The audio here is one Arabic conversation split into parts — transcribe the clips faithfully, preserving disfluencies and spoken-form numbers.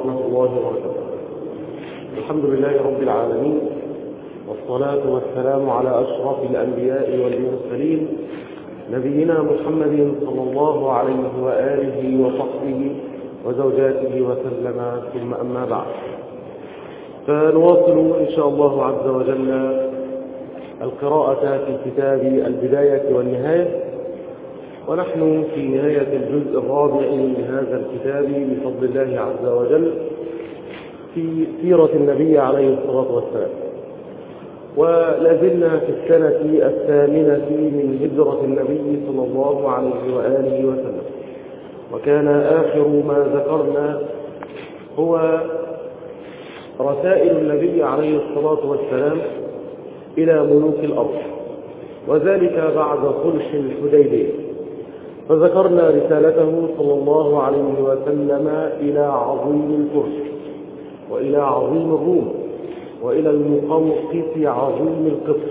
ورحمة الله وبركاته. الحمد لله رب العالمين، والصلاة والسلام على أشرف الأنبياء والمرسلين نبينا محمد صلى الله عليه وآله وصحبه وزوجاته وسلم، ثم أما بعد، فنواصل إن شاء الله عز وجل القراءة في كتاب البداية والنهاية، ونحن في نهاية الجزء الرابع لهذا الكتاب بفضل الله عز وجل في سيرة النبي عليه الصلاة والسلام، ولازلنا في السنة الثامنة من هجرة النبي صلى الله عليه وآله وسلم. وكان آخر ما ذكرنا هو رسائل النبي عليه الصلاة والسلام إلى ملوك الأرض، وذلك بعد صلح الحديبية. فذكرنا رسالته صلى الله عليه وسلم إلى عظيم الفرس، وإلى عظيم الروم، وإلى المقوقس عظيم القبط،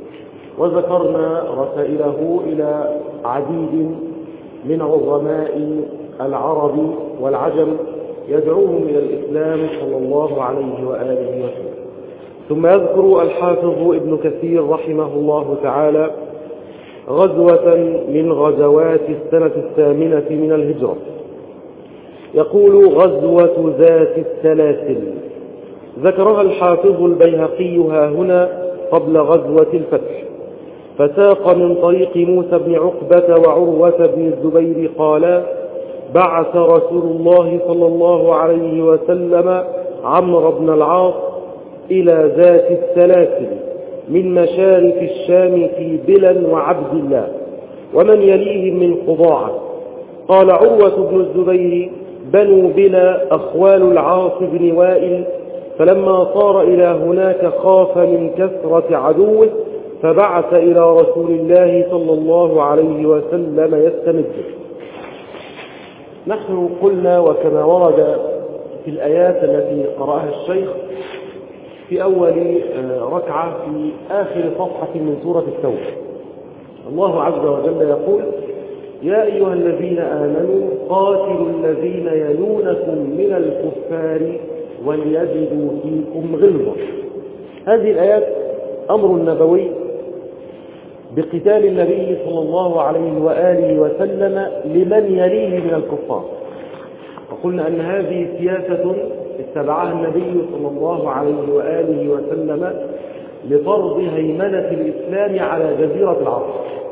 وذكرنا رسائله إلى عديد من عظماء العرب والعجم يدعوهم إلى الإسلام صلى الله عليه وآله وسلم. ثم يذكر الحافظ ابن كثير رحمه الله تعالى غزوة من غزوات السنة الثامنة من الهجرة، يقول: غزوة ذات السلاسل. ذكرها الحافظ البيهقي ها هنا قبل غزوة الفتح، فساق من طريق موسى بن عقبة وعروة بن الزبير قال: بعث رسول الله صلى الله عليه وسلم عمرو بن العاص إلى ذات السلاسل من مشارف الشام في بلا وعبد الله ومن يليهم من خضاعة. قال عروة بن الزبير: بنو بلا أخوال العاص بن وائل، فلما صار إلى هناك خاف من كثرة عدوه فبعث إلى رسول الله صلى الله عليه وسلم يستمده. نحن قلنا، وكما ورد في الآيات التي قرأها الشيخ في أول ركعة في آخر صفحة من سورة التوبة، الله عز وجل يقول: يا أيها الذين آمنوا قاتلوا الذين يلونكم من الكفار وليجدوا فيكم غلظة. هذه الآيات أمر نبوي بقتال النبي صلى الله عليه وآله وسلم لمن يليه من الكفار. وقلنا أن هذه سياسة اتبعها النبي صلى الله عليه وآله وسلم لفرض هيمنة الإسلام على جزيرة العرب.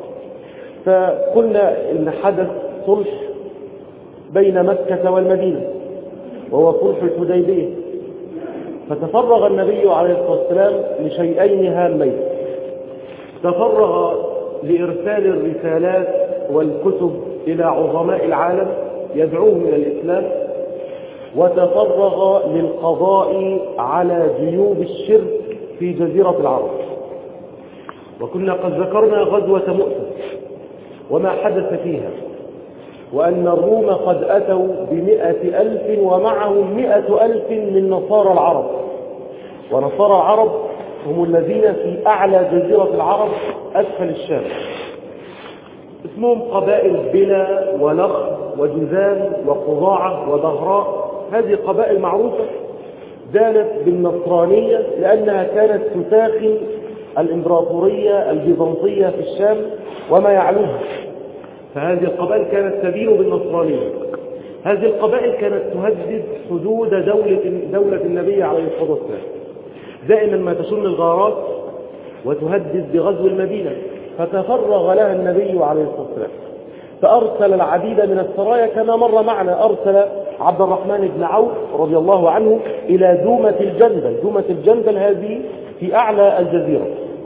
فقلنا إن حدث صلح بين مكة والمدينة، وهو صلح الحديبية، فتفرغ النبي عليه الصلاة والسلام لشيئين هامين: تفرغ لإرسال الرسالات والكتب إلى عظماء العالم يدعوهم إلى الإسلام، وتفرغ للقضاء على جيوب الشرك في جزيرة العرب. وكنا قد ذكرنا غزوة مؤتة وما حدث فيها، وأن الروم قد أتوا بمئة ألف ومعهم مئة ألف من نصارى العرب، ونصارى العرب هم الذين في أعلى جزيرة العرب أسفل الشام، اسمهم قبائل بلا ولخ وجذام وقضاعة ودهراء. هذه قبائل معروفة دانت بالنصرانية لأنها كانت تساخن الإمبراطورية البيزنطية في الشام وما يعلوها، فهذه القبائل كانت تدين بالنصرانية. هذه القبائل كانت تهدد حدود دولة, دولة النبي عليه الصلاة والسلام، دائما ما تشن الغارات وتهدد بغزو المدينة، فتفرغ لها النبي عليه الصلاة والسلام، فأرسل العديد من السرايا كما مر معنا. أرسل عبد الرحمن بن عوف رضي الله عنه إلى دومة الجندل. دومة الجندل هذه في أعلى الجزيرة،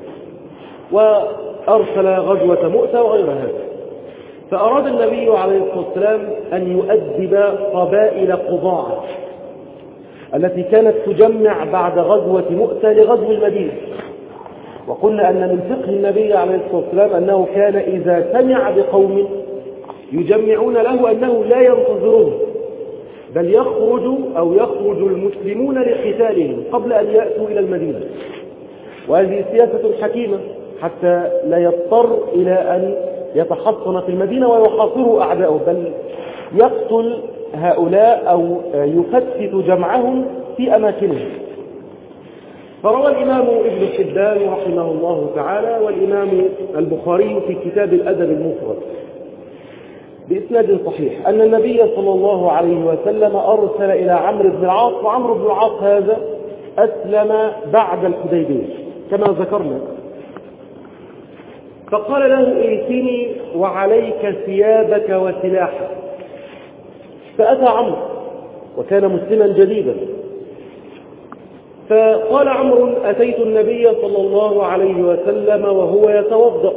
وأرسل غزوة مؤتة وغير هذا. فأراد النبي عليه الصلاة والسلام أن يؤدب قبائل قضاعة التي كانت تجمع بعد غزوة مؤتة لغزو المدينة. وقلنا أن من فقه النبي عليه الصلاة والسلام أنه كان إذا سمع بقوم يجمعون له أنه لا ينتظرون، بل يخرج أو يخرج المسلمون لقتالهم قبل أن يأتوا إلى المدينة. وهذه سياسة حكيمة حتى لا يضطر إلى أن يتحصن في المدينة ويحاصره أعداؤه، بل يقتل هؤلاء أو يفتت جمعهم في أماكنهم. فروى الإمام ابن حبان رحمه الله تعالى والإمام البخاري في كتاب الأدب المفرد بإسناد صحيح أن النبي صلى الله عليه وسلم أرسل إلى عمرو بن العاص، وعمرو بن العاص هذا أسلم بعد الحديبية كما ذكرنا، فقال له ائتني وعليك ثيابك وسلاحك، فأتى عمرو وكان مسلما جديدا، فقال عمرو أتيت النبي صلى الله عليه وسلم وهو يتوضأ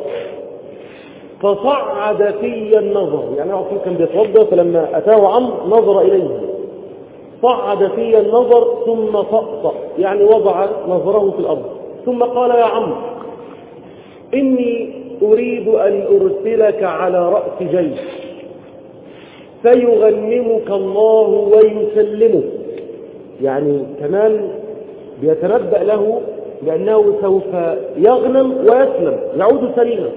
فصعد في النظر، يعني عمرو كان بيتوضأ فلما أتاه عمرو نظر إليه، صعد في النظر ثم طأطأ يعني وضع نظره في الأرض، ثم قال يا عمرو إني أريد أن أرسلك على رأس جيش فيغنمك الله ويسلمك، يعني كمان بيتنبأ له بأنه سوف يغنم ويسلم يعود سليما.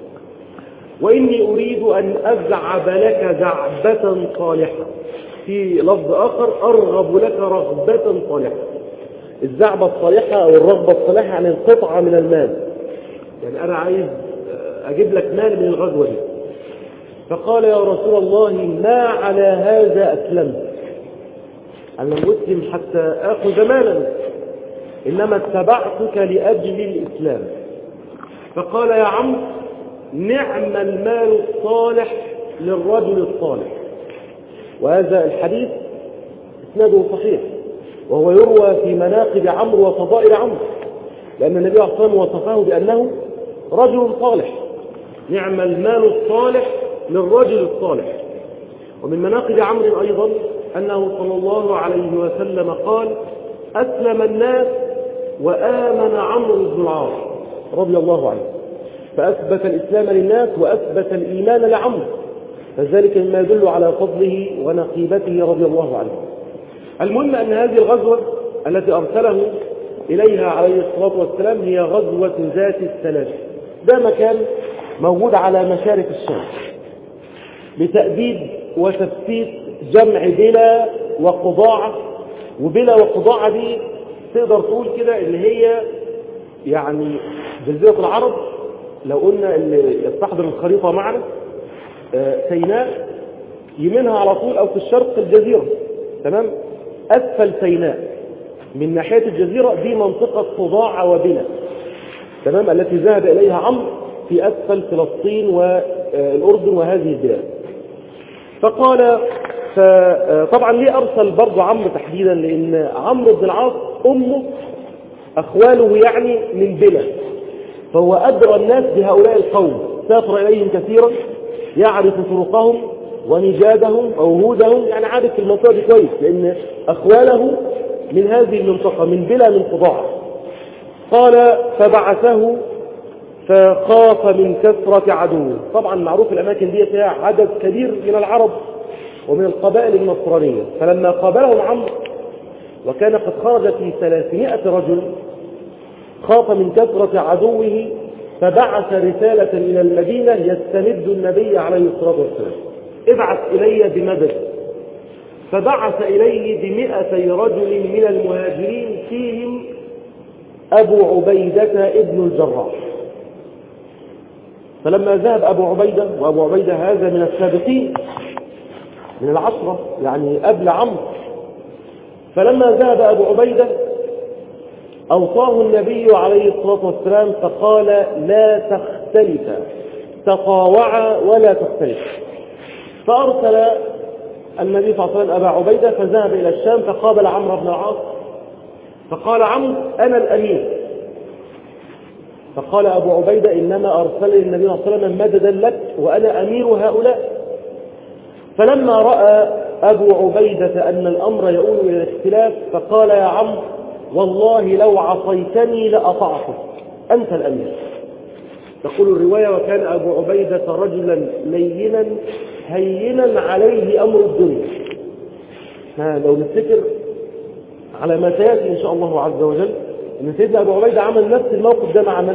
وإني أريد أن أزعب لك زعبة صالحة، في لفظ آخر أرغب لك رغبة صالحة. الزعبة الصالحة أو الرغبة الصالحة يعني القطعة من المال، يعني أنا عايز أجيب لك مال من الغزوة دي. فقال يا رسول الله ما على هذا أسلمت، أنا لم أسلم حتى آخذ مالا، إنما اتبعتك لأجل الإسلام. فقال يا عمرو نعم المال الصالح للرجل الصالح. وهذا الحديث اسناده صحيح، وهو يروى في مناقب عمرو وفضائل عمرو، لأن النبي صلى الله عليه وسلم وصفه بأنه رجل صالح، نعم المال الصالح للرجل الصالح. ومن مناقب عمرو أيضا أنه صلى الله عليه وسلم قال أسلم الناس وآمن عمرو بن العاص رضي الله عنه، فأثبت الإسلام للناس وأثبت الإيمان لعمرو، فذلك مما يدل على فضله ونقيبته رضي الله عنه. المهم أن هذه الغزوة التي أرسله إليها عليه الصلاة والسلام هي غزوة ذات السلاسل، ده مكان موجود على مشارف الشام لتأديب وتثبيت جمع بلا وقضاعة. وبلا وقضاعة دي تقدر تقول كده اللي هي يعني جزيرة العرب، لو قلنا اللي يستحضر الخريطة معنا سيناء يمينها على طول أو في الشرق الجزيرة، تمام؟ أسفل سيناء من ناحية الجزيرة دي منطقة قضاعة وبلا، تمام، التي ذهب إليها عمرو في أسفل فلسطين والأردن وهذه البلاد. فقال فطبعا ليه أرسل برضه عمرو تحديدا؟ لأن عمرو بن العاص أمه أخواله يعني من بلا، فهو أدرى الناس بهؤلاء القوم، سافر إليهم كثيرا، يعرف طرقهم ونجادهم ووهودهم، يعني عارف المنطقة دي كويس، لأن أخواله من هذه المنطقة من بلا من قضاعة. قال فبعثه فخاف من كثرة عدوه. طبعا معروف الأماكن دي فيها عدد كبير من العرب ومن القبائل النصرانية، فلما قابلهم عمرو وكان قد خرج في ثلاثمائة رجل خاف من كثرة عدوه، فبعث رسالة إلى المدينة يستمد النبي عليه الصلاة والسلام، ابعث إلي بمدد. فبعث إليه بمئتي رجل من المهاجرين فيهم أبو عبيدة ابن الجراح. فلما ذهب أبو عبيدة، وأبو عبيدة هذا من السابقين من العشرة يعني قبل عمرو، فلما ذهب أبو عبيدة أوصاه النبي عليه الصلاة والسلام فقال لا تختلفا، تطاوعا ولا تختلفا. فأرسل النبي صلى الله عليه وسلم أبا عبيدة فذهب إلى الشام فقابل عمرو بن العاص، فقال عمرو أنا الأمير. فقال أبو عبيدة إنما أرسل النبي صلى الله عليه وسلم مددا لك وأنا أمير هؤلاء. فلما رأى أبو عبيدة أن الأمر يؤول إلى الاختلاف فقال يا عمرو والله لو عصيتني لأطعتك، أنت الأمير. تقول الرواية وكان أبو عبيدة رجلا لينا هينا عليه أمر الدنيا. لو نفتكر على ما سيأتي إن شاء الله عز وجل إن سيدنا أبو عبيدة عمل نفس الموقف ده مع من؟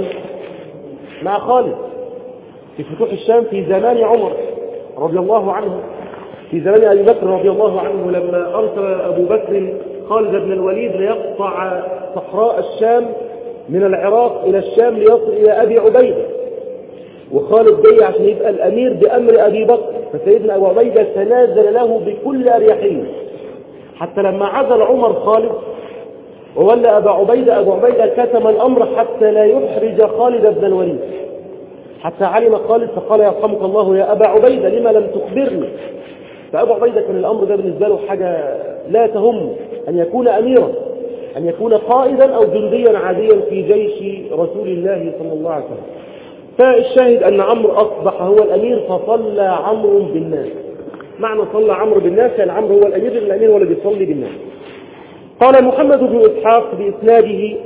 مع خالد في فتوح الشام في زمان عمر رضي الله عنه. في زمان أبي بكر رضي الله عنه لما أرسل أبو بكر خالد بن الوليد ليقطع صحراء الشام من العراق إلى الشام ليصل إلى أبي عبيدة، وخالد جاي عشان يبقى الأمير بأمر أبي بكر، فسيدنا أبو عبيدة تنازل له بكل أريحية، حتى لما عزل عمر خالد وولى أبا عبيدة، أبو عبيدة كتم الأمر حتى لا يحرج خالد بن الوليد، حتى علم خالد فقال يرحمك الله يا أبا عبيدة لما لم تخبرني. فأبو عبيدة كان الأمر ده بالنسبة له حاجة لا تهم، أن يكون أميرا، أن يكون قائدا أو جنديا عاديا في جيش رسول الله صلى الله عليه وسلم. فالشاهد أن عمرو أصبح هو الأمير، فصلى عمرو بالناس. معنى صلى عمرو بالناس يعني عمرو هو الأمير، الأمير هو اللي بيصلي بالناس. قال محمد بن إسحاق بإسناده: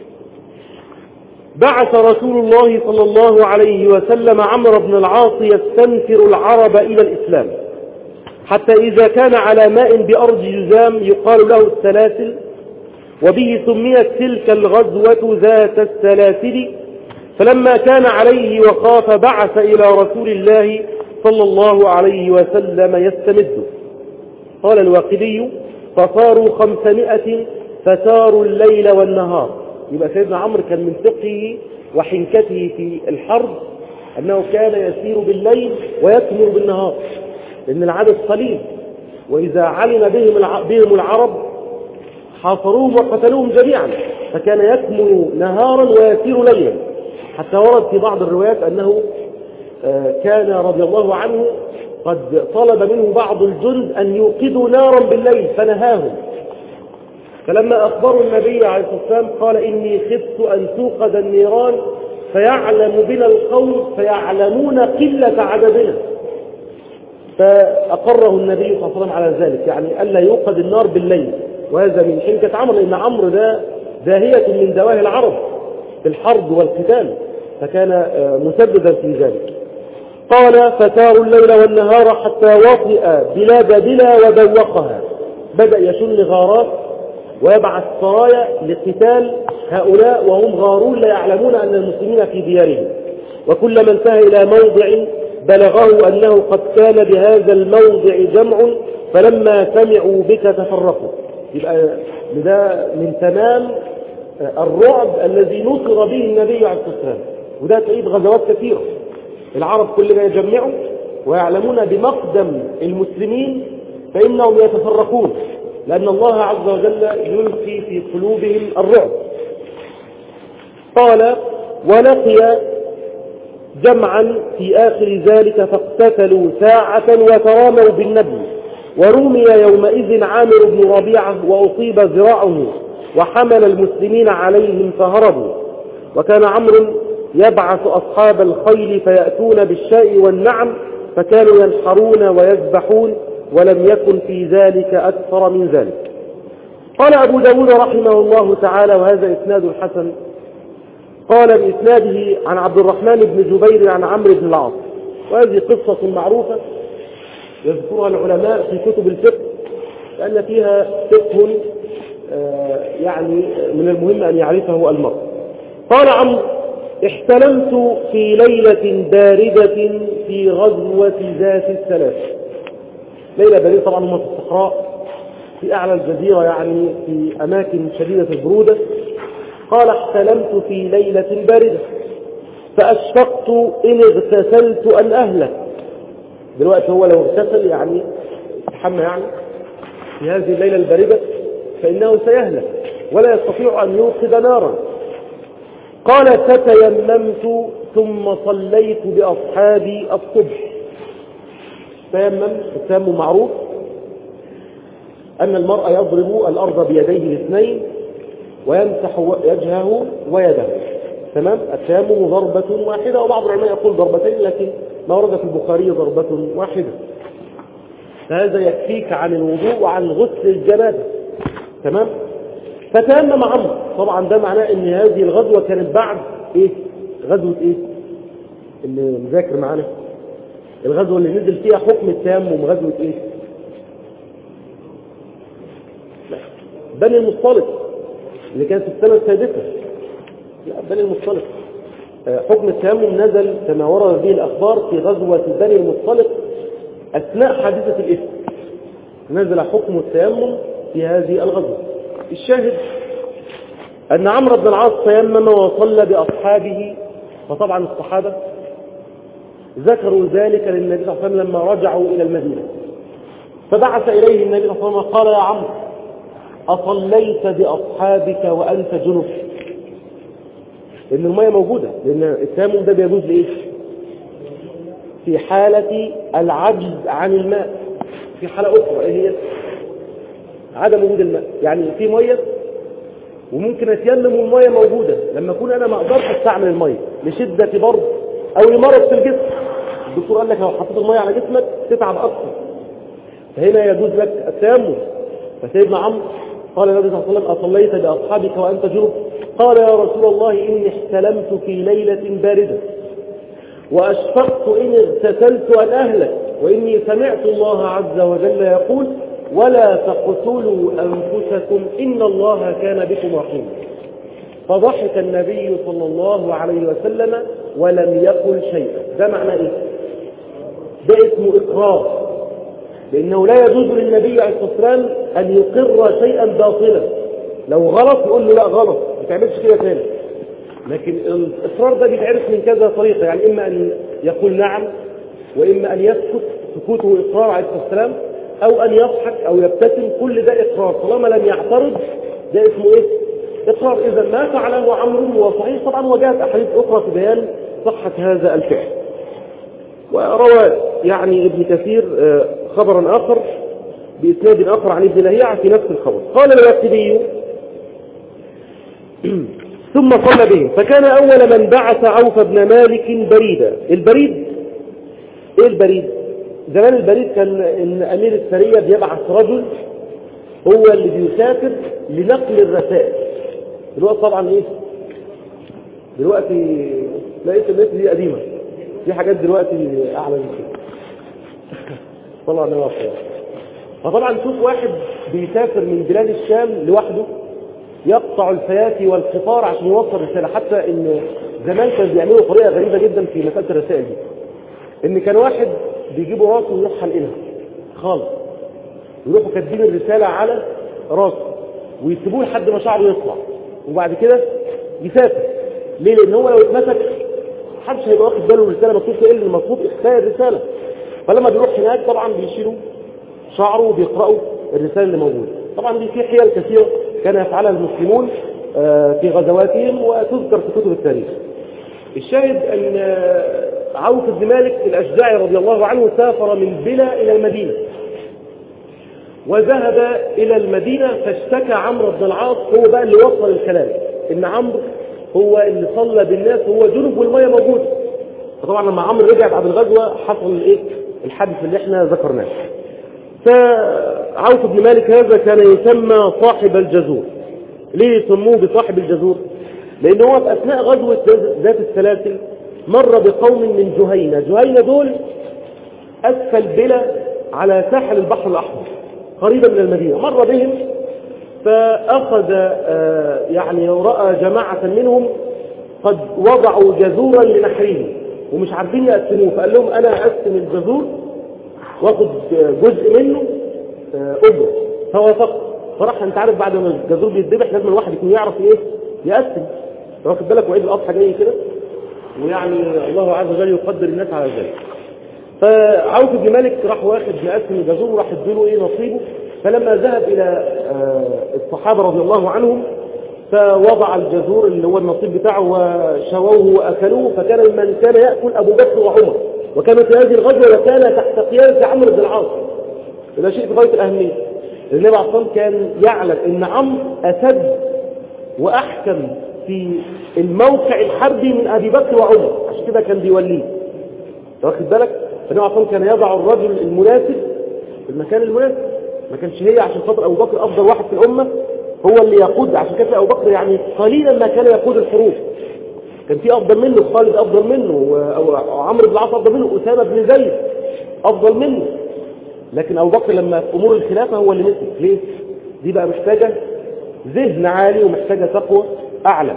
بعث رسول الله صلى الله عليه وسلم عمرو بن العاص يستنفر العرب إلى الإسلام، حتى إذا كان على ماء بأرض جزام يقال له السلاسل، وبه سميت تلك الغزوة ذات السلاسل، فلما كان عليه وخاف بعث إلى رسول الله صلى الله عليه وسلم يستمد. قال الواقدي: فصاروا خمسمائة فساروا الليل والنهار. يبقى سيدنا عمرو كان من فقهه وحنكته في الحرب أنه كان يسير بالليل ويكمر بالنهار، لأن العدد قليل، وإذا علم بهم العرب حاصروهم وقتلوهم جميعا، فكان يكمر نهارا ويسير ليلا. حتى ورد في بعض الروايات أنه كان رضي الله عنه قد طلب منه بعض الجند أن يوقدوا نارا بالليل فنهاهم، فلما أخبروا النبي عليه الصلاة والسلام قال: إني خفت أن توقد النيران فيعلم بنا القوم فيعلمون قلة عددنا، فأقره النبي صلى الله عليه وسلم على ذلك، يعني ألا يوقد النار بالليل. وهذا من حنكة عمرو، لأن عمرو ده داهية من دواهي العرب في الحرب والقتال، فكان مسددا في ذلك. قال: فساروا الليل والنهار حتى وطئ بلاد بلا ودوقها. بدأ يشن غارات ويبعث سرايا لقتال هؤلاء وهم غارون لا يعلمون أن المسلمين في ديارهم، وكلما انتهى إلى موضع بلغه أنه قد كان بهذا الموضع جمع فلما سمعوا بك تفرقوا. يبقى ده من تمام الرعب الذي نصر به النبي عليه الصلاة والسلام، وده تعيد غزوات كثيرة. العرب كل ما يجمعوا ويعلمون بمقدم المسلمين فإنهم يتفرقون، لأن الله عز وجل يلقي في قلوبهم الرعب. قال: ولقي جمعا في آخر ذلك فاقتتلوا ساعة وتراموا بالنبل، ورمي يومئذ عامر بن ربيعة وأصيب ذراعه وحمل المسلمين عليهم فهربوا. وكان عمرو يبعث أصحاب الخيل فيأتون بالشاء والنعم، فكانوا ينحرون ويذبحون، ولم يكن في ذلك أكثر من ذلك. قال أبو داود رحمه الله تعالى، وهذا إسناد حسن، قال بإسناده عن عبد الرحمن بن جبير عن عمرو بن العاص. وهذه قصة معروفة يذكرها العلماء في كتب الفقه، لأن فيها فقه يعني من المهم أن يعرفه المرء. قال عمرو: احتلمت في ليلة باردة في غزوة ذات الثلاث. ليلة باردة طبعا هم في الصحراء في أعلى الجزيرة، يعني في أماكن شديدة البرودة. قال: احتلمت في ليلة باردة فأشفقت إن اغتسلت أن أهلك. دلوقتي هو لو اغتسل يعني تحمى يعني في هذه الليلة الباردة فإنه سيهلك ولا يستطيع أن يوقد نارا. قال: فتيممت ثم صليت بأصحابي الصبح. تيمم، التيمم معروف أن المرء يضرب الأرض بيديه الاثنين ويمسح وجهه ويده، تمام؟ التيمم ضربة واحدة، وبعض العلماء يقول ضربتين، لكن ما ورد في البخاري ضربة واحدة. فهذا يكفيك عن الوضوء وعن غسل الجنابة، تمام؟ فتيمم عمرو. طبعا ده معناه ان هذه الغزوة كانت بعد ايه؟ غزوة ايه؟ اللي مذاكر معانا الغزوة اللي نزل فيها حكم التيمم غزوة ايه؟ لا. بني المصطلق اللي كانت في السنة السادسة. لا، بني المصطلق. حكم التيمم نزل كما ورد به الأخبار في غزوة بني المصطلق أثناء حادثة الإفك. نزل حكم التيمم في هذه الغزوة. الشاهد أن عمرو بن العاص تيمم وصلى بأصحابه، فطبعا الصحابة ذكروا ذلك للنبي صلى الله عليه وسلم لما رجعوا إلى المدينة، فبعث إليه النبي صلى الله عليه وسلم قال: يا عمرو، أصليت بأصحابك وأنت جنب؟ لأن المية موجودة، لأن التيمم ده بيجوز لإيه؟ في حالة العجز عن الماء. في حالة أخرى إيه هي؟ عدم وجود الماء، يعني في مية وممكن أتيمم والمية موجودة، لما أكون أنا ما أقدرش أستعمل المية لشدة برد أو لمرض في الجسم، الدكتور قال لك لو حطيت المية على جسمك تتعب أكثر، فهنا يجوز لك التيمم. فسيدنا عمرو قال النبي صلى الله عليه وسلم: أصليت بأصحابك وأنت جنب؟ قال: يا رسول الله، إني احتلمت في ليلة باردة وأشفقت إن اغتسلت أن أهلك، وإني سمعت الله عز وجل يقول: ولا تقتلوا أنفسكم إن الله كان بكم رحيما. فضحك النبي صلى الله عليه وسلم ولم يقل شيئا. ده معنى إيه؟ ده اسمه إقرار، لأنه لا يجوز للنبي عليه الصلاة والسلام أن يقر شيئا باطلا. لو غلط يقول له لا غلط، ما تعملش كده تاني. لكن الإصرار ده بيتعرف من كذا طريقة، يعني إما أن يقول نعم، وإما أن يسكت، سكوته إقرار عليه الصلاة والسلام، أو أن يضحك أو يبتسم، كل ده إقرار. طالما لم يعترض ده اسمه إيه؟ إقرار. إذا ما فعله عمرو هو صحيح طبعا، وجاءت أحاديث أخرى في بيان صحة هذا الفعل. وروى يعني ابن كثير خبرا آخر بإسناد آخر عن ابن لهيعة في نفس الخبر. قال الواقدي: ثم صلى بهم، فكان أول من بعث عوف بن مالك بريدا. البريد إيه البريد؟ زمان البريد كان إن أمير السرية بيبعث رجل هو اللي بيسافر لنقل الرسائل. دلوقتي طبعا إيه؟ دلوقتي لقيت الناس دي قديمة، في حاجات دلوقتي أعلى من كده. طلع نواصل. فطبعا شوف واحد بيسافر من بلاد الشام لوحده، يقطع الفيافي والقطار عشان يوصل رسالة. حتى إن زمان كانوا بيعملوا طريقة غريبة جدا في مسألة الرسائل دي، إن كان واحد بيجيبوا راسه ويروح حلقينها خالص، ويروحوا كاتبين الرسالة على راسه ويسيبوه لحد ما شعره يطلع، وبعد كده يسافر. ليه؟ لأن هو لو اتمسك محدش هيبقى واخد باله الرسالة مكتوب ايه، اللي المطلوب اخفاء الرسالة. فلما بيروح هناك طبعا بيشيلوا شعره وبيقرأوا الرسالة اللي موجودة. طبعا دي في حيل كثيرة كان يفعلها المسلمون في غزواتهم وتذكر في كتب التاريخ. الشاهد أن عوف بن مالك الأشجعي رضي الله عنه سافر من بلا إلى المدينة، وذهب إلى المدينة فاشتكى عمرو بن العاص، هو بقى اللي وصل الكلام، إن عمرو هو اللي صلى بالناس وهو جنب والمية موجودة. فطبعا لما عمرو رجع بعد الغزوة حصل الايه الحدث اللي احنا ذكرناه. فعوف بن مالك هذا كان يسمى صاحب الجزور. ليه يسموه بصاحب الجزور؟ لأن هو في أثناء غزوة ذات السلاسل مر بقوم من جهينة. جهينة دول أسفل بلا على ساحل البحر الأحمر قريبا من المدينة. مر بهم فأخذ يعني رأى جماعة منهم قد وضعوا جزورا لنحرهم ومش عارفين يقسموه، فقال لهم أنا أقسم الجزور واخد جزء منه أجر. فوافق. فراح انت عارف بعد ما الجزور بيتذبح لازم الواحد يكون يعرف ايه يقسم. واخد بالك وعيد الأضحى جاي كده، ويعني الله عز وجل يقدر الناس على ذلك. فعوف بن مالك راح واخد مقسم الجزور وراح اديله ايه نصيبه. فلما ذهب الى الصحابه رضي الله عنهم فوضع الجزور اللي هو النصيب بتاعه وشووه واكلوه، فكان من كان ياكل ابو بكر وعمر، وكانت هذه الغزوه وكان تحت قياده عمرو بن العاص. ده شيء غايه الاهميه. النبي عليه الصلاه والسلام كان يعلم ان عمرو اشد واحكم في الموقع الحربي من ابي بكر وعمر، عشان كده كان بيوليه. واخد بالك؟ فالنبي عليه الصلاه والسلام كان يضع الرجل المناسب في المكان المناسب. ما كانش هي عشان خاطر ابو بكر افضل واحد في الامه هو اللي يقود، عشان كده ابو بكر يعني قليلا ما كان يقود الحروب. كان في افضل منه، خالد افضل منه، او عمرو بن العاص افضل منه، اسامه بن زيد افضل منه. لكن ابو بكر لما في امور الخلافه هو اللي مسك. ليه؟ دي بقى محتاجه ذهن عالي ومحتاجه تقوى اعلى.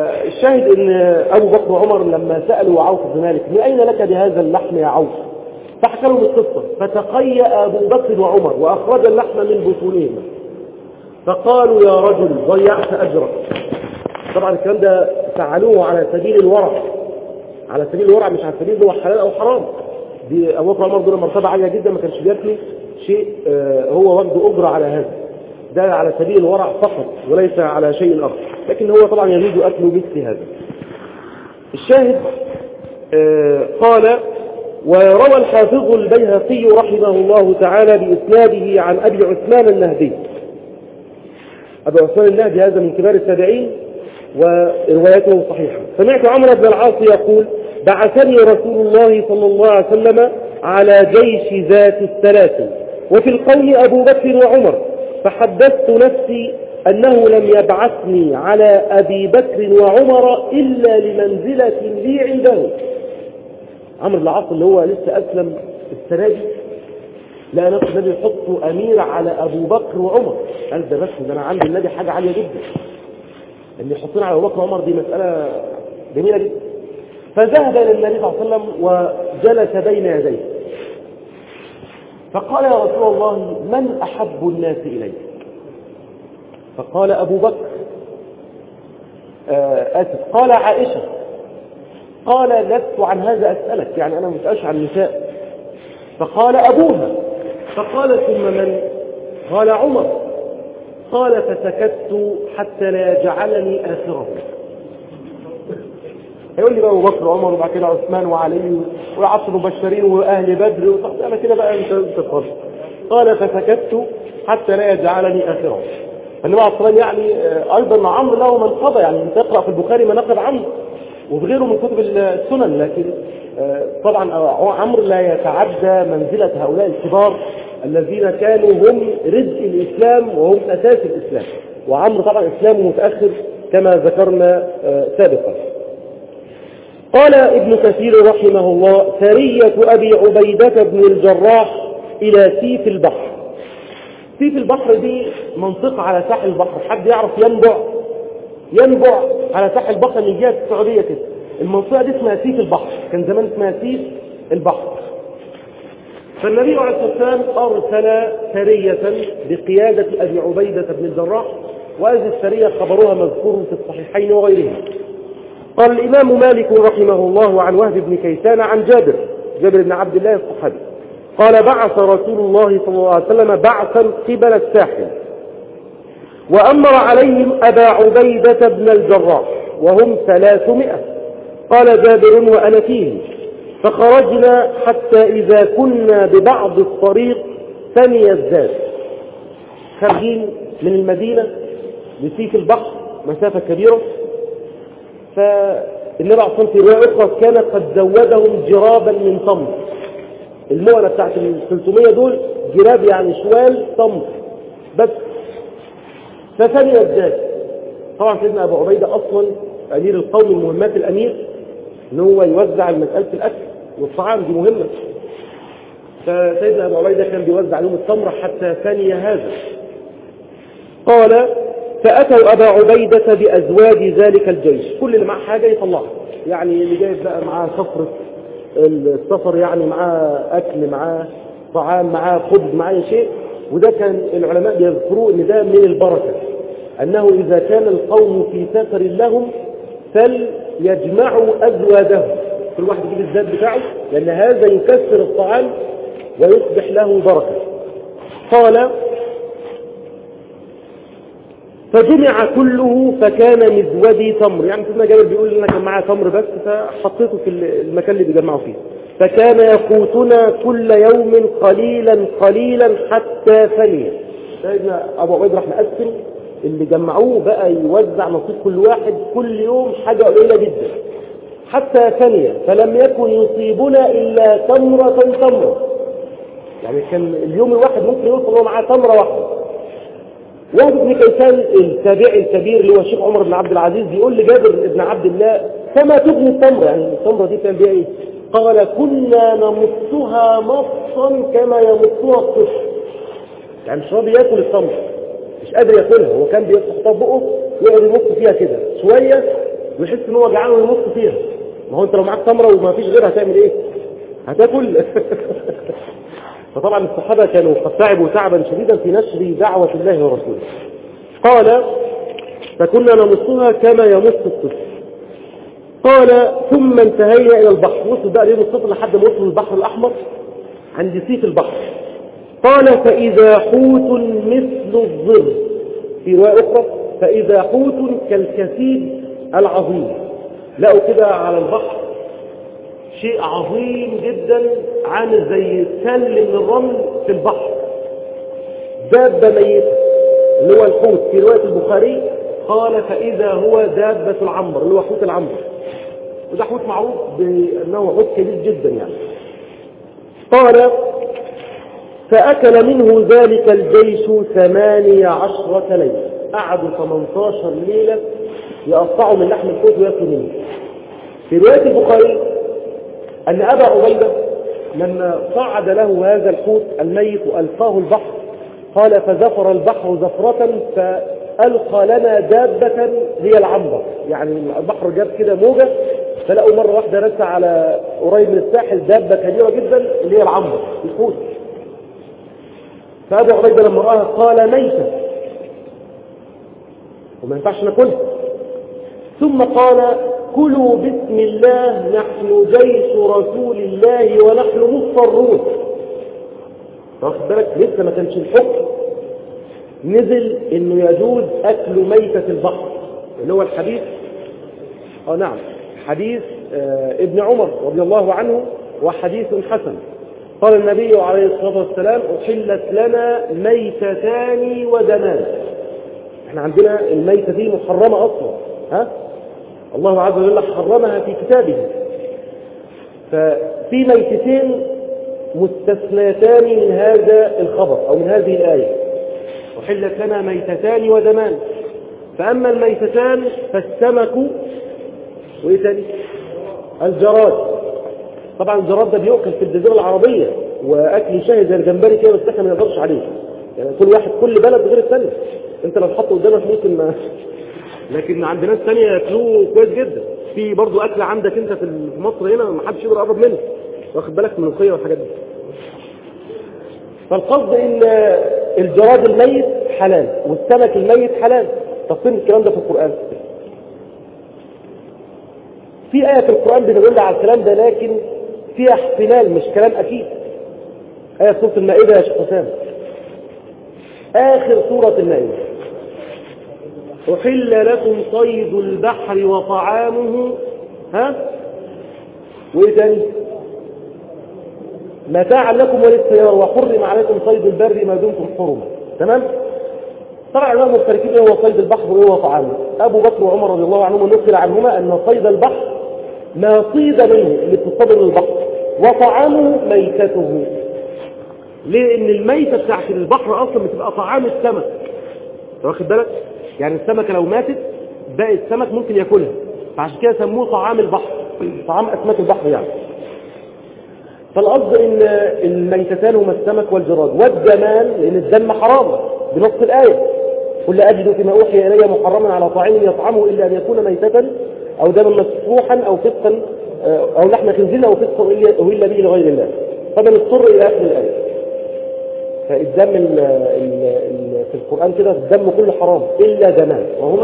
فالشاهد ان ابو بكر وعمر لما سالوا عوف بن مالك من اين لك بهذا اللحم يا عوف؟ فحكى لهم القصة، فتقيأ أبو بكر وعمر وأخرج اللحم من بطونهما، فقالوا يا رجل ضيعت أجرك. طبعا الكلام ده فعلوه على سبيل الورع، على سبيل الورع مش على سبيل هو حلال أو حرام. دي أبو بكر وعمر دول مرتبة عالية جدا، ما كانش بياكلوا شيء هو واخده أجرة على هذا، ده على سبيل الورع فقط وليس على شيء آخر، لكن هو طبعا يريد أكل مثل هذا. الشاهد قال: وروى الحافظ البيهقي رحمه الله تعالى بإسناده عن أبي عثمان النهدي. أبي عثمان النهدي هذا من كبار التابعين وروايته صحيحة. سمعت عمرو بن العاص يقول: بعثني رسول الله صلى الله عليه وسلم على جيش ذات السلاسل، وفي القوم أبو بكر وعمر، فحدثت نفسي أنه لم يبعثني على أبي بكر وعمر إلا لمنزلة لي عنده. عمرو بن العاص اللي هو لسه أسلم السنة دي لقى نفسه النبي يحطه أمير على أبو بكر وعمر، قال ده بس ده أنا عندي النبي حاجة عالية جدا، اللي يحطنا على أبو بكر وعمر دي مسألة جميلة جدا. فذهب إلى النبي صلى الله عليه وسلم وجلس بين يديه، فقال: يا رسول الله من أحب الناس إليك؟ فقال: أبو بكر. آسف، قال: عائشة. قال: لست عن هذا أسألك، يعني أنا مش عن النساء. فقال: أبوها. فقال: ثم من؟ قال: عمر. قال: فسكت حتى لا يجعلني آخره. هيقول لي بقى أبو بكر وعمر وبعد كده عثمان وعلي وعشر مبشرين وأهل بدر، طب أنا كده بقى أنت تتخلص. قال: فسكت حتى لا يجعلني آخره. فالنبي عليه الصلاة يعني أيضا عمرو له منقبة، يعني أنت تقرأ في البخاري مناقب عمرو وغيره من كتب السنن، لكن طبعا عمرو لا يتعدى منزلة هؤلاء الكبار الذين كانوا هم رزق الإسلام وهم أساس الإسلام، وعمرو طبعا إسلامه متأخر كما ذكرنا سابقا. قال ابن كثير رحمه الله: سرية أبي عبيدة بن الجراح إلى سيف البحر. سيف البحر دي منطقة على ساحل البحر، حد يعرف ينبع ينبع على ساحل البحر من جهة السعودية كده، المنطقة دي اسمها سيف البحر، كان زمان اسمها سيف البحر. فالنبي عليه الصلاة والسلام أرسل سرية بقيادة أبي عبيدة بن الجراح، وهذه السرية خبرها مذكور في الصحيحين وغيرها. قال الإمام مالك رحمه الله عن وهب بن كيسان عن جابر جابر بن عبد الله الصحابي قال: بعث رسول الله صلى الله عليه وسلم بعثا قبل الساحل، وأمر عليهم أبا عبيدة بن الجراح وهم ثلاثمائة. قال جابر: وأنا فيه، فخرجنا حتى إذا كنا ببعض الطريق ثني الذات، خارجين من المدينة لسيف البحر مسافة كبيرة. فالنبي عليه الصلاة والسلام في رواية أخرى كان قد زودهم جرابا من تمر، المؤنة بتاعت ال ثلاثمائة دول جراب يعني شوال تمر بس. فثني الذات، طبعا سيدنا أبو عبيدة أصلا أمير القوم، من مهمات الأمير إن هو يوزع مسألة الأكل والطعام، دي مهمة. فسيدنا أبو عبيدة كان بيوزع لهم التمر حتى ثاني هذا. قال: فأتوا أبا عبيدة بأزواج ذلك الجيش، كل اللي معاه حاجة يطلعها، يعني اللي جايب بقى معاه سفرة السفر، يعني معاه أكل، معاه طعام، معاه خبز، معاه شيء. وده كان العلماء بيذكروا ان ده من البركة، أنه إذا كان القوم في سفر لهم فليجمعوا أزوادهم، كل واحد يجيب الزاد بتاعه، لأن هذا يكسر الطعام ويصبح له بركة. قال: فجمع كله فكان مزودي تمر، يعني سيدنا جابر بيقول لنا كان معاه تمر بس فحطيته في المكان اللي بيجمعوا فيه. فكان يقوتنا كل يوم قليلا قليلا حتى ثانية. سيدنا أبو عبيد راح مقسم اللي جمعوه بقى يوزع نصيب كل واحد كل يوم حاجة قليلة جدا حتى ثانية، فلم يكن يصيبنا إلا تمرة تمرة، يعني كان اليوم الواحد ممكن يوصل له معاه تمرة واحدة. وهب بن كيسان التابعي الكبير اللي هو الشيخ عمر بن عبد العزيز بيقول لجابر بن عبد الله: كما تبني التمرة، يعني التمرة دي كان بيها ايه؟ قال: كنا نمصها مصا كما يمصها الطفل، يعني مش راضي ياكل التمرة، مش قادر ياكلها، هو كان بيحطها بقه يقعد يمص فيها كده شوية ويحس ان هو جعان ويمص فيها. ما هو انت لو معاك تمرة وما فيش غيرها هتعمل ايه؟ هتاكل. فطبعا الصحابة كانوا قد تعبوا تعبا شديدا في نشر دعوة الله ورسوله. قال فكنا نمصها كما يمص الطفل. قال ثم انتهينا إلى البحر. وصل بقى ليه الطفل لحد ما وصل البحر الأحمر عند سيف البحر. قال فإذا حوت مثل الظل. في رواية أخرى فإذا حوت كالكثيب العظيم. لقوا كده على البحر شيء عظيم جدا عامل زي سل من الرمل في البحر، دابة ميتة اللي هو الحوت. في رواية البخاري قال فإذا هو دابة العنبر اللي هو حوت العنبر، وده حوت معروف بأنه حوت كبير جدا يعني. قال فأكل منه ذلك الجيش ثمانية عشرة ليلة. قعدوا ثمانية عشر ليلة يقطعوا من لحم الحوت ويأكلوا منه. في رواية البخاري أن أبا عبيدة لما صعد له هذا الحوت الميت وألقاه البحر قال فزفر البحر زفرة فألقى لنا دابة هي العنبر. يعني البحر جاب كده موجة فلقوا مرة واحدة رسى على قريب من الساحل دابة كبيرة جدا اللي هي العنبر الحوت. فأبو عبيدة لما رآها قال ميتة وما ينفعش ناكلها. ثم قال كلوا بسم الله نحن جيش رسول الله ونحن مضطرون. واخد بالك لسه ما كانش الحكم نزل انه يجوز اكل ميتة البحر اللي هو الحديث اه نعم حديث آه ابن عمر رضي الله عنه وحديث حسن. قال النبي عليه الصلاة والسلام أحلت لنا ميتتان ودمان. احنا عندنا الميتة دي محرمة أصلا، ها الله عز وجل حرمها في كتابه. ففي ميتتين مستثنيتان من هذا الخبر أو من هذه الآية. أحلت لنا ميتتان ودمان. فأما الميتتان فالسمك وإيه تاني؟ الجراد. طبعا الجراد ده بيؤكل في الجزيرة العربية وأكل شاهي زي الجمبري كده، بس احنا ما نقدرش عليه يعني. كل واحد كل بلد غير الثانية. انت لو تحطه قدامك ممكن ما لكن عند ناس ثانيه ياكلوه كويس جدا. في برضه اكل عندك انت في مصر هنا ما حدش يقدر يقرب منه، واخد بالك من الملوخيه والحاجات دي. فالقصد ان الجراد الميت حلال والسمك الميت حلال. تفصيل الكلام ده في القرآن. في آية في القرآن بتدل على الكلام ده لكن فيها احتمال مش كلام أكيد. آية سورة المائدة يا شيخ حسام، آخر سورة المائدة. أحل لكم صيد البحر وطعامه ها وإيه تاني متاعا لكم وللسيارة وحرم عليكم صيد البر ما دمتم حرما. تمام. طبعا العلماء مختلفين ايه هو صيد البحر وايه هو طعامه. ابو بكر وعمر رضي الله عنهما نقل عنهما ان صيد البحر ما صيد منه اللي بتصطاد من البحر، وطعامه ميتته. ليه؟ ان الميتة بتاعت البحر اصلا بتبقى طعام السمك، واخد بالك؟ يعني السمكة لو ماتت باقي السمك ممكن ياكلها، فعشان كده سموه طعام البحر، طعام اسماك البحر يعني. فالقصد ان الميتتان هما السمك والجراد والدمان، لان الدم حرام بنص الايه. قل اجد فيما اوحي الي محرما على طاعم يطعمه الا ان يكون ميتة او دما مسفوحا او فسقا او لحم خنزير او فسقا اهل به لغير الله، فمن اضطر الى اخر الايه. فالدم ال ال ال في القران كده الدم كله حرام الا دمان، وهما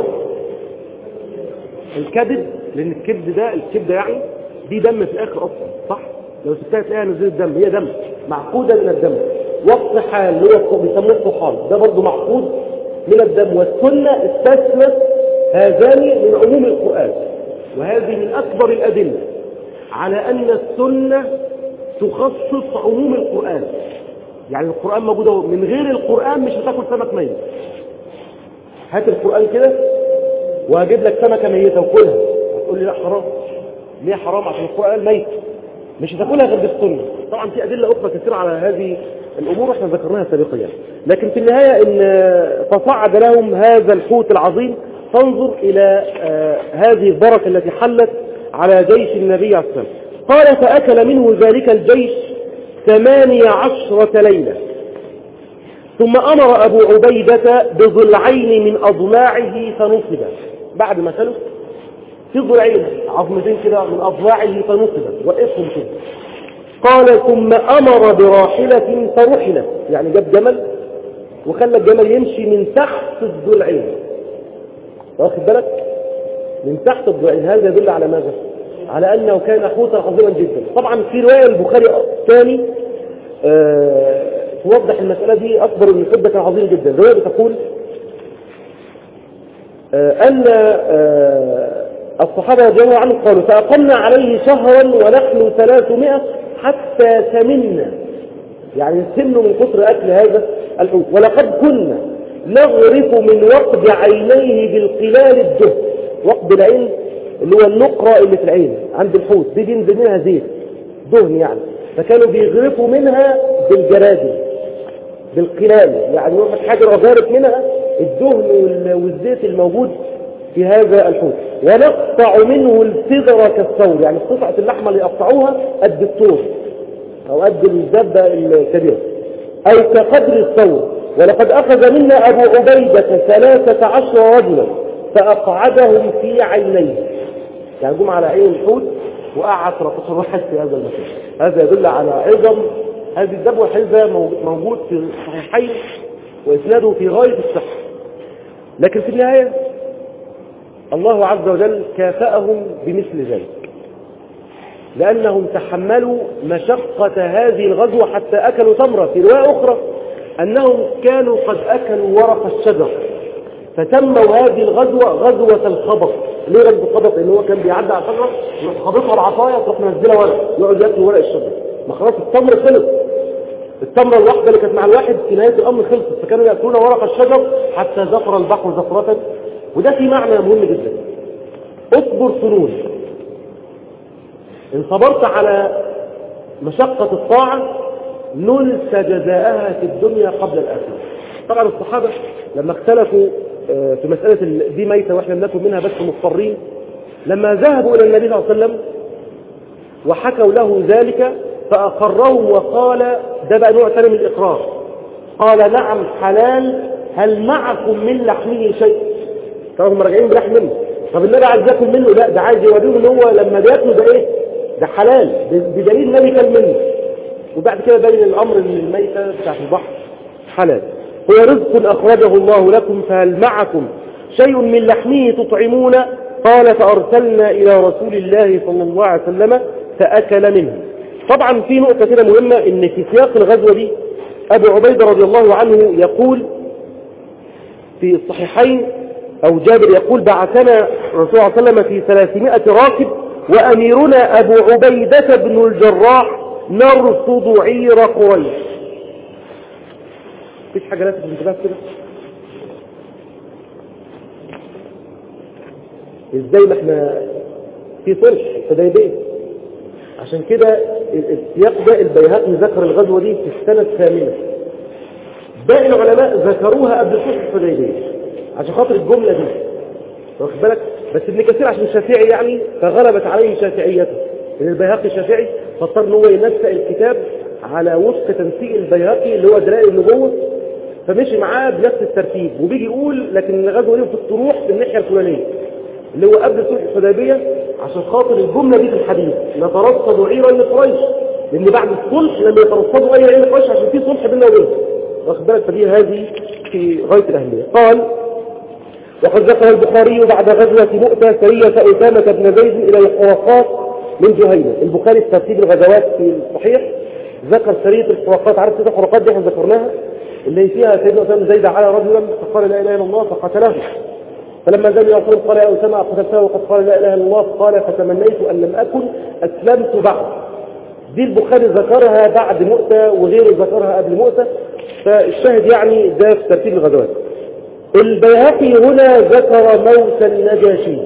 الكبد، لان الكبد ده الكبده يعني دي دم في الاخر اصلا، صح؟ لو سبتها تلاقيها نزيل الدم، هي دم معقوده من الدم. والطحال اللي هو بيسموه الطحال ده برضه معقود من الدم. والسنه استثنت هذان من عموم القران، وهذه من اكبر الادله على ان السنه تخصص عموم القران. يعني القران موجوده، من غير القران مش هتاكل سمك ميت. هات القران كده وهجيب لك سمكه ميته وكلها، هتقول لي لا حرام. ليه حرام؟ عشان القران ميت، مش هتاكلها غير بالسنه. طبعا في ادله اخرى كثيره على هذه الامور احنا ذكرناها سابقا، لكن في النهايه ان تصعد لهم هذا الحوت العظيم. فانظر الى آه هذه البركه التي حلت على جيش النبي عليه الصلاه والسلام. قال فاكل منه ذلك الجيش ثمانية عشرة ليله، ثم امر ابو عبيده بضلعين من اضلاعه فنصب. بعد ما كلوا في ضلعين عظمتين كده من اضلاعه فنصب، وقفهم كده. قال ثم أمر براحلة فرحلت، يعني جاب جمل وخلى الجمل يمشي من تحت الضلعين، واخد بالك؟ من تحت الضلعين. هذا يدل على ماذا؟ على أنه كان حوتا عظيما جدا. طبعا في رواية البخاري الثاني أه توضح المسألة دي أكبر من حبة كان عظيم جدا. الرواية بتقول أه أن أه الصحابة رضي الله عنهم قالوا فأقمنا عليه شهرا ونحن ثلاثمائة حتى سمنا، يعني سمنوا من كثر أكل هذا الحوت. ولقد كنا نغرف من وقد عينيه بالقلال الدهن. وقد العين اللي هو النقرة اللي في العين عند الحوت دي بينزل منها زيت دهن يعني، فكانوا بيغرفوا منها بالجرادل بالقلال، يعني واحد حاجة غارف منها الدهن والزيت الموجود في هذا الحوت. ونقطع منه الفذر كالثور، يعني قطعة اللحمة اللي يقطعوها قد الثور أو قد الدبة الكبيرة أو كقدر الثور. ولقد أخذ منا أبو عبيدة ثلاثة عشر رجلا فأقعدهم في عينيه، يعني جم على عين الحوت وقعد ثلاثة عشر واحد في هذا المكان. هذا يدل على عظم هذه الدبوة والحلزة، موجود في الصحيحين وإسناده في غاية الصحة. لكن في النهاية الله عز وجل كافأهم بمثل ذلك، لأنهم تحملوا مشقة هذه الغزوة حتى أكلوا تمرة. في رواية أخرى أنهم كانوا قد أكلوا ورق الشجر، فتموا هذه الغزوة غزوة الخبط. ليه غزوة الخبط؟ لأنه هو كان بيعدي على الشجرة يروح خبطها العصاية تروح منزلها ورق، يقعد ياكل ورق الشجر. ما خلاص التمر خلص، التمرة الواحدة اللي كانت مع الواحد في نهاية الأمر خلصت، فكانوا يأكلون ورق الشجر حتى زفر البحر زفرة. وده في معنى مهم جدا: اصبر سنون. إن صبرت على مشقة الطاعة نلت جزاءها في الدنيا قبل الآخرة. طبعا الصحابة لما اختلفوا في مسألة دي ميتة واحنا بناكل منها بس مضطرين، لما ذهبوا إلى النبي صلى الله عليه وسلم وحكوا له ذلك فأقرهم وقال، ده بقى نوع ثاني من الإقرار، قال نعم حلال، هل معكم من لحمه شيء؟ فهم راجعين بلحم منه. طب النبي عايز ياكل منه؟ لا، ده عايز يوريهم ان هو لما بياكله ده ايه؟ ده حلال، بدليل النبي كان منه. وبعد كده بين الامر ان الميتة بتاعت البحر حلال. هو رزق اخرجه الله لكم فهل معكم شيء من لحمه تطعمون؟ قال فارسلنا الى رسول الله صلى الله عليه وسلم فاكل منه. طبعا في نقطة كده مهمة، ان في سياق الغزوة دي ابو عبيدة رضي الله عنه يقول في الصحيحين، أو جابر يقول بعثنا الرسول صلى الله عليه وسلم في ثلاثمائة راكب وأميرنا أبو عبيدة بن الجراح نرصد عير قريش. مفيش حاجة لازم تنتبه كده؟ ازاي ما احنا في صلح الحديبية؟ عشان كده السياق ده البيهقي ذكر الغزوة دي في السنة الثامنة. باقي العلماء ذكروها قبل صلح الحديبية عشان خاطر الجملة دي، واخد بالك؟ بس ابن كثير عشان شافعي يعني فغلبت عليه شافعيته، لأن البيهقي شافعي فاضطر ان هو ينسق الكتاب على وفق تنسيق البيهقي اللي هو دلائل النبوة، فمشي معاه بنفس الترتيب. وبيجي يقول لكن الغزوة دي في الطروح في الناحية الفلانية اللي هو قبل صلح الحديبية عشان خاطر الجملة دي في الحديث نترصد عيرا لقريش، لأن بعد الصلح لم يترصدوا أي عير لقريش عشان في صلح بيننا وبينهم، واخد بالك؟ فدي هذه في غاية الأهمية. قال وقد ذكر البخاري بعد غزوة مؤتة سرية أسامة بن زيد إلى الحرقات من جهينة. البخاري في ترتيب الغزوات في الصحيح ذكر سرية الحرقات. عارف كده الحرقات دي احنا ذكرناها اللي فيها سيدنا أسامة بن زيد على رجلا فقال لا إله إلا الله فقتله، فلما زال يقول قال يا أسامة قتلته وقد قال لا إله إلا الله، قال فتمنيت أن لم أكن أسلمت بعد. دي البخاري ذكرها بعد مؤتة وغيره ذكرها قبل مؤتة، فالشاهد يعني ده في ترتيب الغزوات. البيهقي هنا ذكر موت النجاشي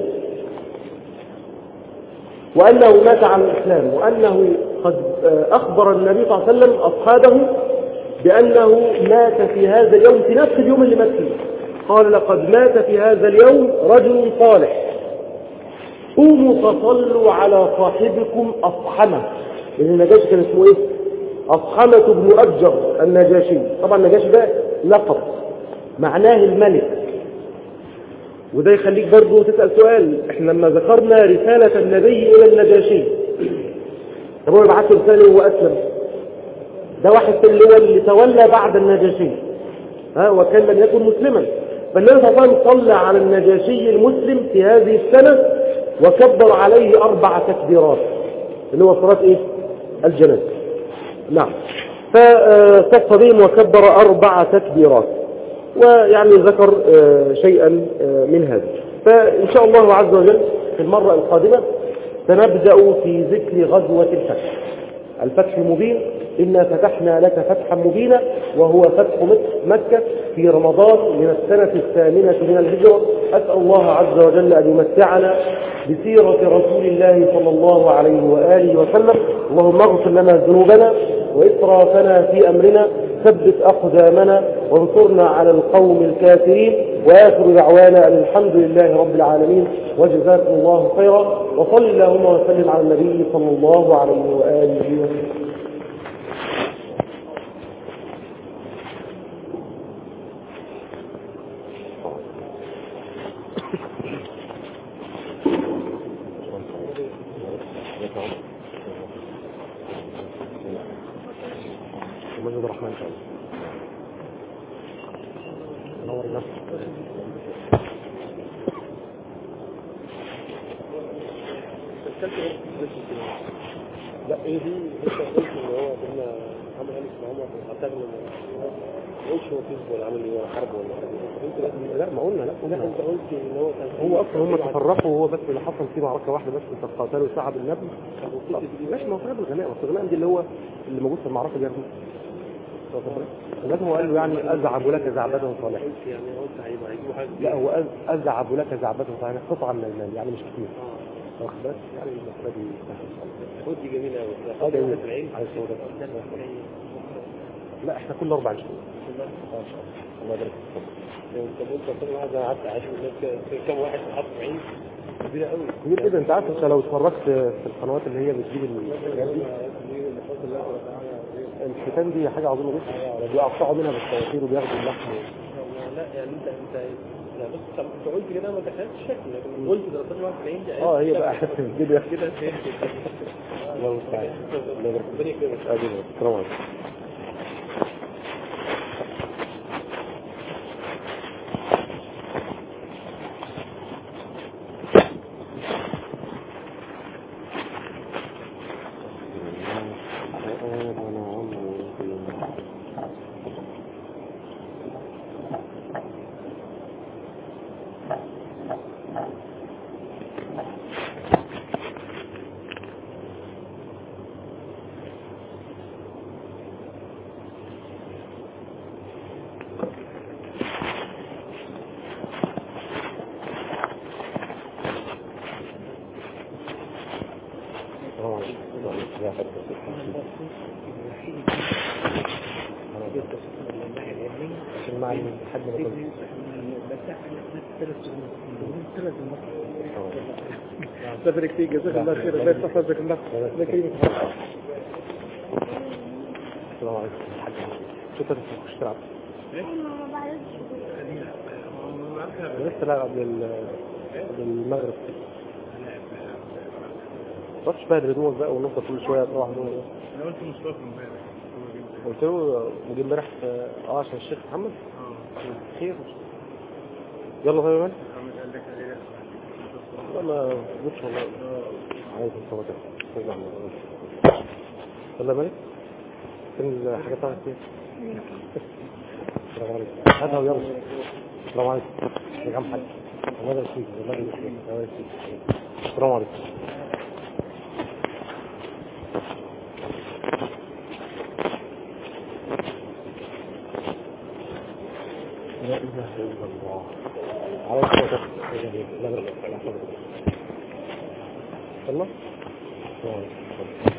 وأنه مات على الإسلام، وأنه قد أخبر النبي صلى الله عليه وسلم أصحابه بأنه مات في هذا اليوم في نفس اليوم اللي مات فيه. قال لقد مات في هذا اليوم رجل صالح، قوموا فصلوا على صاحبكم أصحمة. لأن النجاشي كان اسمه إيه؟ أصحمة بن أبجر النجاشي. طبعا النجاشي ده لقب معناه الملك، وده يخليك برضو تسأل سؤال. احنا لما ذكرنا رسالة النبي إلى النجاشي طب هو يبعث له رسالة وهو أسلم؟ ده واحد اللي هو اللي تولى بعد النجاشي، ها، وكان لم يكن مسلما. فالنبي صلى الله عليه وسلم صلى على النجاشي المسلم في هذه السنة وكبر عليه أربع تكبيرات اللي هو صلاة إيه؟ الجنازة. نعم. فصف بهم وكبر أربع تكبيرات، ويعني ذكر شيئا من هذا. فإن شاء الله عز وجل في المرة القادمة سنبدأ في ذكر غزوة الفتح. الفتح مبين، إنا فتحنا لك فتحا مبينا، وهو فتح مكة في رمضان من السنة الثامنة من الهجرة. أسأل الله عز وجل أن يمتعنا بسيرة رسول الله صلى الله عليه وآله وسلم. اللهم اغفر لنا ذنوبنا وإسرافنا في أمرنا، ثبت أقدامنا وانصرنا على القوم الكافرين. وآخر دعوانا أن الحمد لله رب العالمين، وجزاكم الله خيرا، وصل اللهم وسلم على النبي صلى الله عليه وآله وسلم. مجد الرحمن شاء الله نور نفسك. لا ايه دي لسه قلت ان هو كنا محمد علي اسمه عمر اعتقد ايش هو كذب ولا عمل ايه حرب ولا حاجه. انت لا ما قلنا لا قلنا انت قلت ان هو كان هو اصلا هم تفرقوا، وهو بس اللي حصل فيه معركه واحده بس قاتلوا سعد النبي. ماشي، ما هو صاحب الغنائم، اصل الغنائم دي اللي هو اللي موجود في المعركه دي. لازم هو قال له يعني أزعب لك زعبة صالحة. يعني قلت هيبقى هيجيبوا حاجة. لا هو أزعب لك زعبة صالحة، قطعة من المال يعني مش كتير. اه. واخد بالك يعني المسألة دي سهلة. دي جميلة أوي. اه جميلة. عايز صورة. لا احنا كل أربع شهور. اه إن شاء الله. الله يبارك فيك. أنت قلت كل واحد قعدت عشر الناس كم واحد حط عين كبيرة أوي. كبير جدا. أنت عارف أنت لو اتفرجت في القنوات اللي هي بتجيب الحاجات دي، الختان دي حاجة عظيمة جدا. بيقطعوا منها بالصواريخ وبياخدوا اللحم. لا يعني انت انت يعني بس انت قلت كده ما دخلتش شكل، لكن قلت ده طلع واحد عين دي اه هي بقى كده كده الله المستعان. الله يبارك فيك. السلام عليكم. عشان مع حد ما يقول تبارك فيك، جزاك الله خير، الله يحفظك الله. الله يكرمك. السلام عليكم. شو ترى تخش تلعب؟ لسه لا قبل قبل المغرب. رحتش بقى هدومك بقى ونفضل كل شويه تروح هدومك. انا قلت مش واقف امبارح. قلت له مجي امبارح اه عشان الشيخ محمد. اه خير. يلا طيب يا مان. لا ما جبتش والله. عايز الصوت ده. يلا يا مالك. فين الحاجات بتاعتك فين؟ السلام عليكم. هاتها ويلا. السلام عليكم. يا جماعه حاج. الله يبارك فيك. الله يبارك فيك. الله يبارك فيك. السلام عليكم. لا إله إلا الله. على الصوت. لا لا لا. الله.